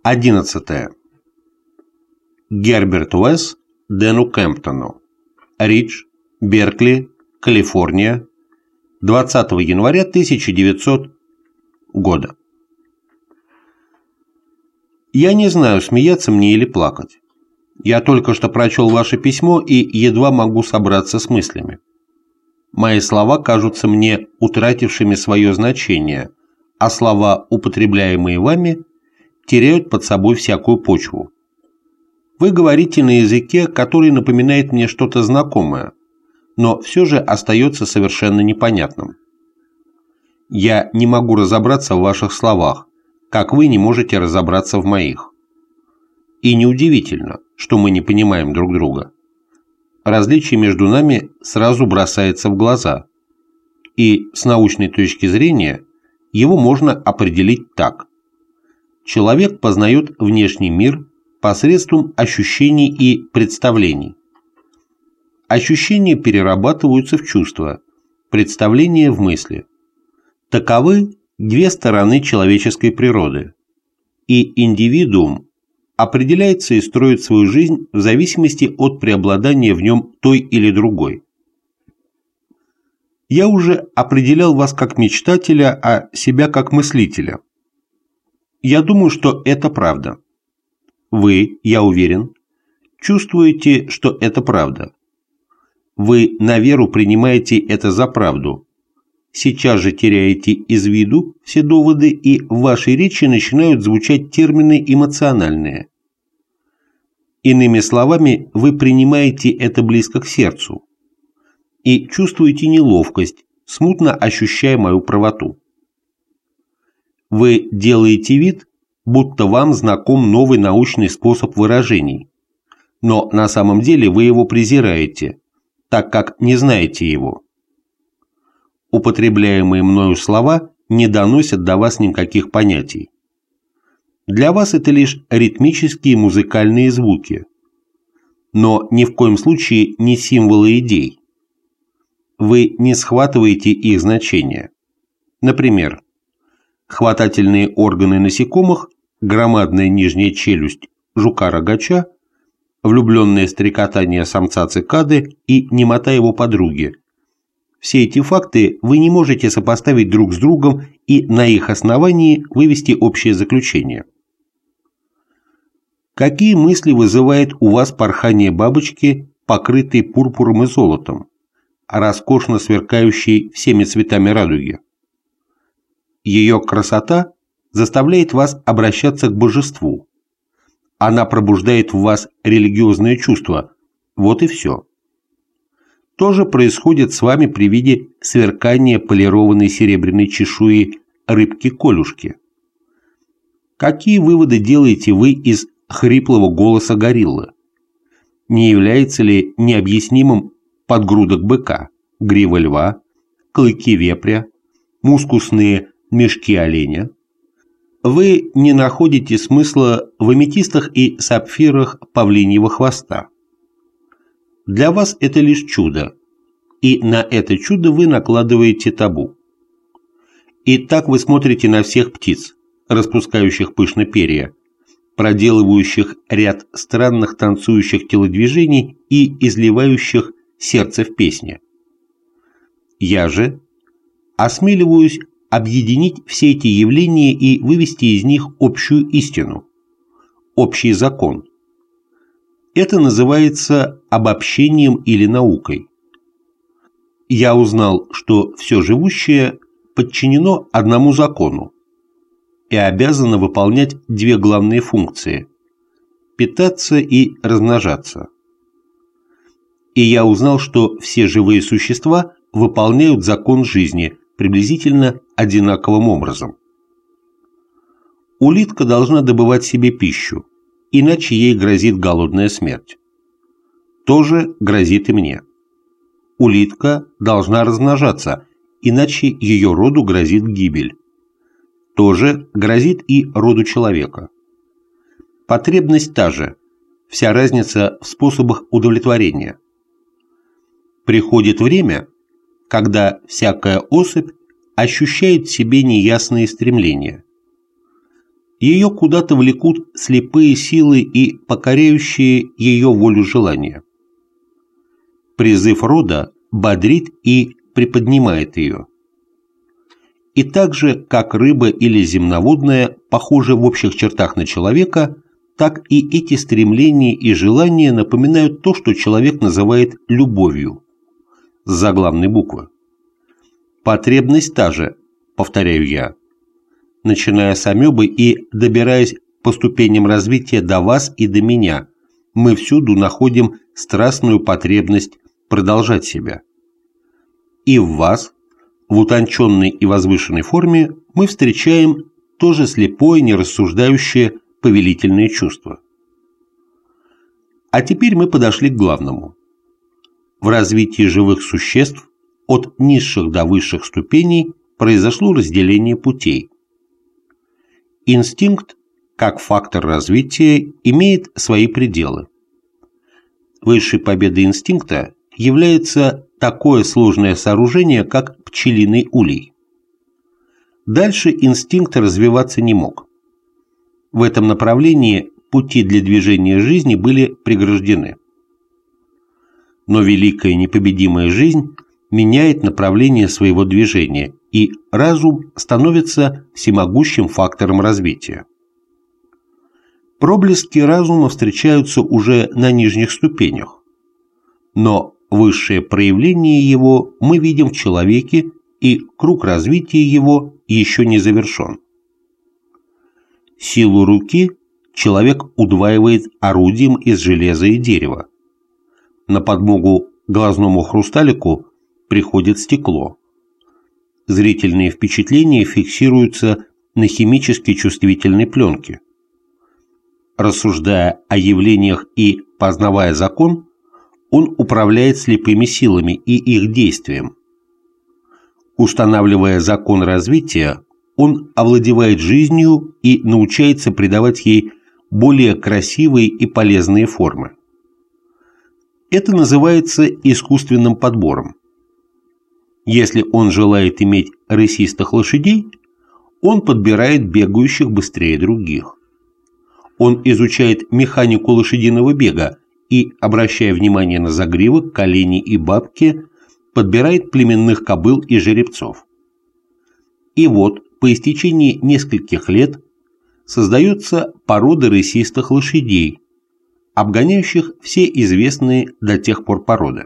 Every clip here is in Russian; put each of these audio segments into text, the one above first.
11. Герберт Уэс Дэну Кемптону. Ридж, Беркли, Калифорния, 20 января 1900 года. Я не знаю, смеяться мне или плакать. Я только что прочел ваше письмо и едва могу собраться с мыслями. Мои слова кажутся мне утратившими свое значение, а слова, употребляемые вами, теряют под собой всякую почву. Вы говорите на языке, который напоминает мне что-то знакомое, но все же остается совершенно непонятным. Я не могу разобраться в ваших словах, как вы не можете разобраться в моих. И неудивительно, что мы не понимаем друг друга. Различие между нами сразу бросается в глаза, и с научной точки зрения его можно определить так. Человек познает внешний мир посредством ощущений и представлений. Ощущения перерабатываются в чувства, представления в мысли. Таковы две стороны человеческой природы, и индивидуум определяется и строит свою жизнь в зависимости от преобладания в нем той или другой. Я уже определял вас как мечтателя, а себя как мыслителя. Я думаю, что это правда. Вы, я уверен, чувствуете, что это правда. Вы на веру принимаете это за правду. Сейчас же теряете из виду все доводы, и в вашей речи начинают звучать термины эмоциональные. Иными словами, вы принимаете это близко к сердцу и чувствуете неловкость, смутно ощущая мою правоту. Вы делаете вид, будто вам знаком новый научный способ выражений, но на самом деле вы его презираете, так как не знаете его. Употребляемые мною слова не доносят до вас никаких понятий. Для вас это лишь ритмические музыкальные звуки, но ни в коем случае не символы идей. Вы не схватываете их значения. Например, хватательные органы насекомых, громадная нижняя челюсть жука-рогача, влюбленное стрекотание самца цикады и немота его подруги. Все эти факты вы не можете сопоставить друг с другом и на их основании вывести общее заключение. Какие мысли вызывает у вас порхание бабочки, покрытой пурпуром и золотом, роскошно сверкающей всеми цветами радуги? Ее красота заставляет вас обращаться к божеству. Она пробуждает в вас религиозное чувство. Вот и все. То же происходит с вами при виде сверкания полированной серебряной чешуи рыбки-колюшки. Какие выводы делаете вы из хриплого голоса гориллы? Не является ли необъяснимым подгрудок быка, грива льва, клыки вепря, мускусные мешки оленя? Вы не находите смысла в аметистах и сапфирах павлиньего хвоста. Для вас это лишь чудо, и на это чудо вы накладываете табу. И так вы смотрите на всех птиц, распускающих пышно перья, проделывающих ряд странных танцующих телодвижений и изливающих сердце в песне. Я же осмеливаюсь объединить все эти явления и вывести из них общую истину, общий закон. Это называется обобщением или наукой. Я узнал, что все живущее подчинено одному закону и обязано выполнять две главные функции – питаться и размножаться. И я узнал, что все живые существа выполняют закон жизни приблизительно одинаковым образом. Улитка должна добывать себе пищу, иначе ей грозит голодная смерть. То же грозит и мне. Улитка должна размножаться, иначе ее роду грозит гибель. То же грозит и роду человека. Потребность та же, вся разница в способах удовлетворения. Приходит время, когда всякая особь ощущает в себе неясные стремления. ее куда-то влекут слепые силы и покоряющие ее волю желания. Призыв рода бодрит и приподнимает ее. И так же, как рыба или земноводная похожи в общих чертах на человека, так и эти стремления и желания напоминают то, что человек называет любовью, с заглавной буквы. Потребность та же, повторяю я, начиная с амебы и добираясь по ступеням развития до вас и до меня, мы всюду находим страстную потребность продолжать себя. И в вас, в утонченной и возвышенной форме, мы встречаем тоже слепое, нерассуждающее повелительное чувство. А теперь мы подошли к главному. В развитии живых существ от низших до высших ступеней произошло разделение путей. Инстинкт, как фактор развития, имеет свои пределы. Высшей победой инстинкта является такое сложное сооружение, как пчелиный улей. Дальше инстинкт развиваться не мог. В этом направлении пути для движения жизни были преграждены. Но великая непобедимая жизнь меняет направление своего движения, и разум становится всемогущим фактором развития. Проблески разума встречаются уже на нижних ступенях, но высшее проявление его мы видим в человеке, и круг развития его еще не завершен. Силу руки человек удваивает орудием из железа и дерева. На подмогу глазному хрусталику приходит стекло. Зрительные впечатления фиксируются на химически чувствительной пленке. Рассуждая о явлениях и познавая закон, он управляет слепыми силами и их действием. Устанавливая закон развития, он овладевает жизнью и научается придавать ей более красивые и полезные формы. Это называется искусственным подбором. Если он желает иметь рысистых лошадей, он подбирает бегающих быстрее других. Он изучает механику лошадиного бега и, обращая внимание на загривок, колени и бабки, подбирает племенных кобыл и жеребцов. И вот, по истечении нескольких лет, создается порода рысистых лошадей, обгоняющих все известные до тех пор породы.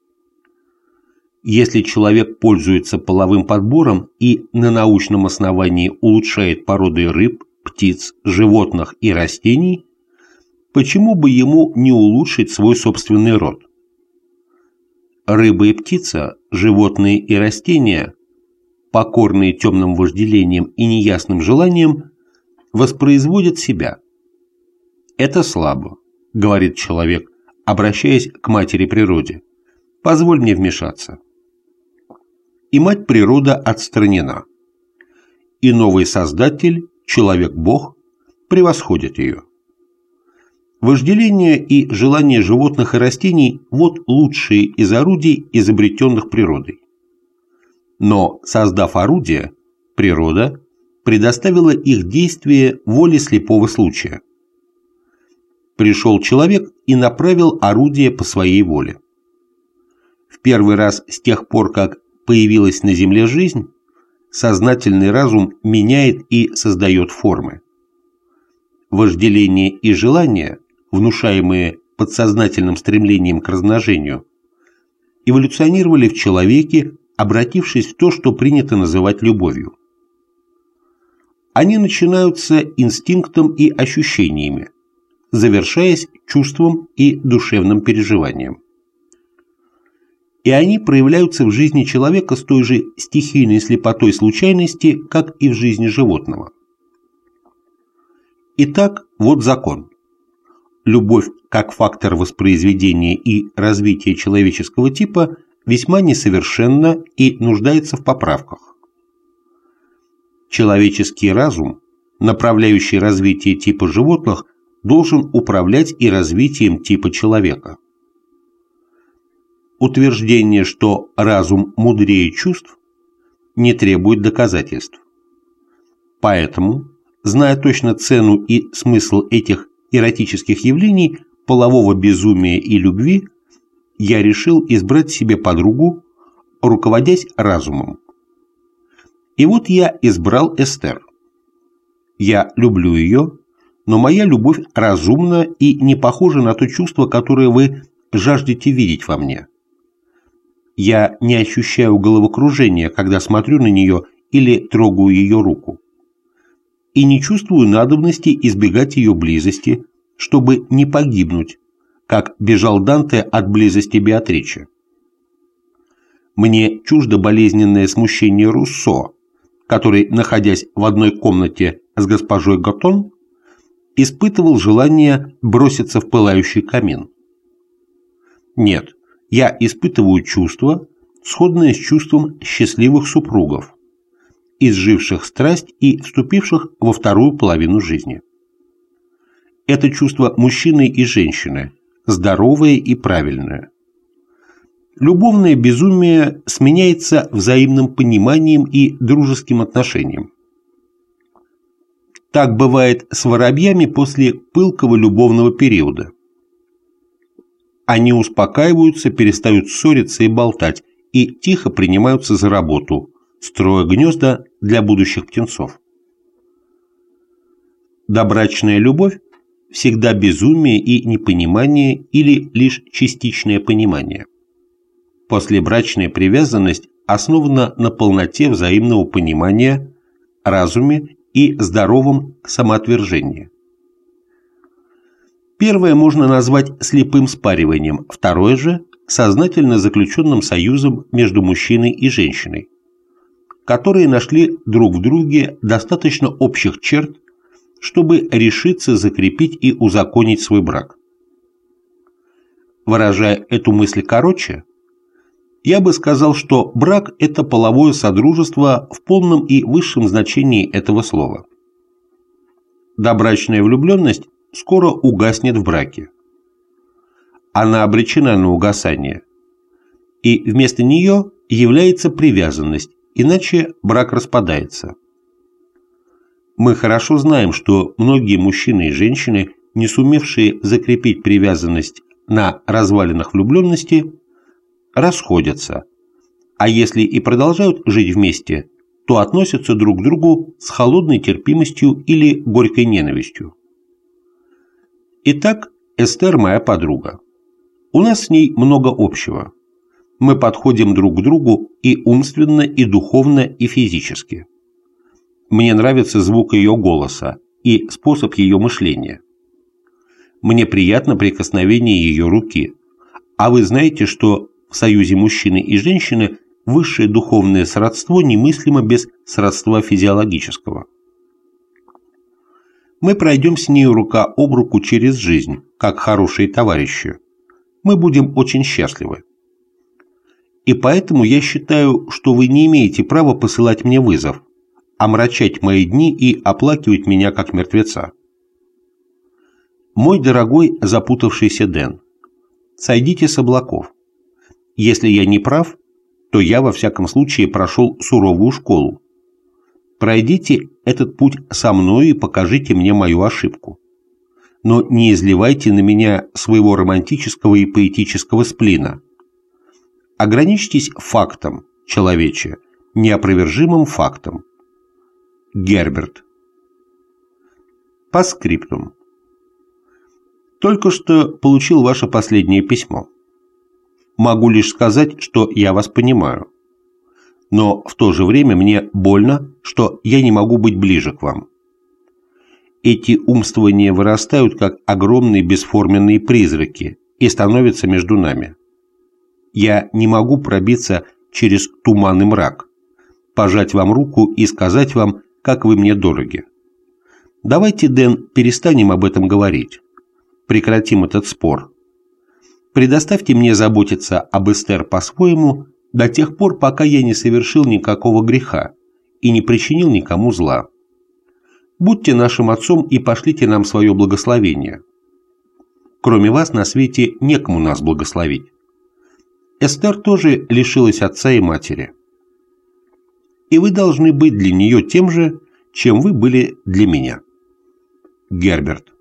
Если человек пользуется половым подбором и на научном основании улучшает породы рыб, птиц, животных и растений, почему бы ему не улучшить свой собственный род? Рыба и птица, животные и растения, покорные темным вожделением и неясным желанием, воспроизводят себя. Это слабо, говорит человек, обращаясь к матери природе. Позволь мне вмешаться. И мать природа отстранена. И новый создатель, человек-бог, превосходит ее. Вожделение и желание животных и растений – вот лучшие из орудий, изобретенных природой. Но, создав орудия, природа предоставила их действие воле слепого случая. Пришел человек и направил орудие по своей воле. В первый раз с тех пор, как появилась на Земле жизнь, сознательный разум меняет и создает формы. Вожделение и желание, внушаемые подсознательным стремлением к размножению, эволюционировали в человеке, обратившись в то, что принято называть любовью. Они начинаются инстинктом и ощущениями, завершаясь чувством и душевным переживанием. И они проявляются в жизни человека с той же стихийной слепотой случайности, как и в жизни животного. Итак, вот закон. Любовь как фактор воспроизведения и развития человеческого типа весьма несовершенна и нуждается в поправках. Человеческий разум, направляющий развитие типа животных, должен управлять и развитием типа человека. Утверждение, что разум мудрее чувств, не требует доказательств. Поэтому зная точно цену и смысл этих эротических явлений, полового безумия и любви, я решил избрать себе подругу, руководясь разумом. И вот я избрал Эстер. Я люблю ее, но моя любовь разумна и не похожа на то чувство, которое вы жаждете видеть во мне. Я не ощущаю головокружения, когда смотрю на нее или трогаю ее руку. И не чувствую надобности избегать ее близости, чтобы не погибнуть, как бежал Данте от близости Беатриче. Мне чуждо болезненное смущение Руссо, который, находясь в одной комнате с госпожой Готон, испытывал желание броситься в пылающий камин. Нет, я испытываю чувство, сходное с чувством счастливых супругов, изживших страсть и вступивших во вторую половину жизни. Это чувство мужчины и женщины, здоровое и правильное. Любовное безумие сменяется взаимным пониманием и дружеским отношением. Так бывает с воробьями после пылкого любовного периода. Они успокаиваются, перестают ссориться и болтать, и тихо принимаются за работу, строя гнезда для будущих птенцов. Добрачная любовь всегда безумие и непонимание или лишь частичное понимание. Послебрачная привязанность основана на полноте взаимного понимания, разуме и здоровом самоотвержении. Первое можно назвать слепым спариванием, второе же – сознательно заключенным союзом между мужчиной и женщиной, которые нашли друг в друге достаточно общих черт, чтобы решиться закрепить и узаконить свой брак. Выражая эту мысль короче, я бы сказал, что брак – это половое содружество в полном и высшем значении этого слова. Добрачная влюбленность скоро угаснет в браке. Она обречена на угасание, и вместо нее является привязанность, иначе брак распадается. Мы хорошо знаем, что многие мужчины и женщины, не сумевшие закрепить привязанность на развалинах влюбленности, расходятся, а если и продолжают жить вместе, то относятся друг к другу с холодной терпимостью или горькой ненавистью. Итак, Эстер моя подруга. У нас с ней много общего. Мы подходим друг к другу и умственно, и духовно, и физически. Мне нравится звук ее голоса и способ ее мышления. Мне приятно прикосновение ее руки. А вы знаете, что в союзе мужчины и женщины высшее духовное сродство немыслимо без сродства физиологического. Мы пройдем с нею рука об руку через жизнь, как хорошие товарищи. Мы будем очень счастливы. И поэтому я считаю, что вы не имеете права посылать мне вызов, омрачать мои дни и оплакивать меня как мертвеца. Мой дорогой запутавшийся Дэн, сойдите с облаков. Если я не прав, то я во всяком случае прошел суровую школу. Пройдите этот путь со мной и покажите мне мою ошибку. Но не изливайте на меня своего романтического и поэтического сплина. Ограничьтесь фактом, человече, неопровержимым фактом. Герберт. По скриптум. Только что получил ваше последнее письмо. Могу лишь сказать, что я вас понимаю. Но в то же время мне больно, что я не могу быть ближе к вам. Эти умствования вырастают, как огромные бесформенные призраки, и становятся между нами. Я не могу пробиться через туман и мрак, пожать вам руку и сказать вам, как вы мне дороги. Давайте, Дэн, перестанем об этом говорить. Прекратим этот спор. Предоставьте мне заботиться об Эстер по-своему до тех пор, пока я не совершил никакого греха и не причинил никому зла. Будьте нашим отцом и пошлите нам свое благословение. Кроме вас на свете некому нас благословить. Эстер тоже лишилась отца и матери. И вы должны быть для нее тем же, чем вы были для меня. Герберт.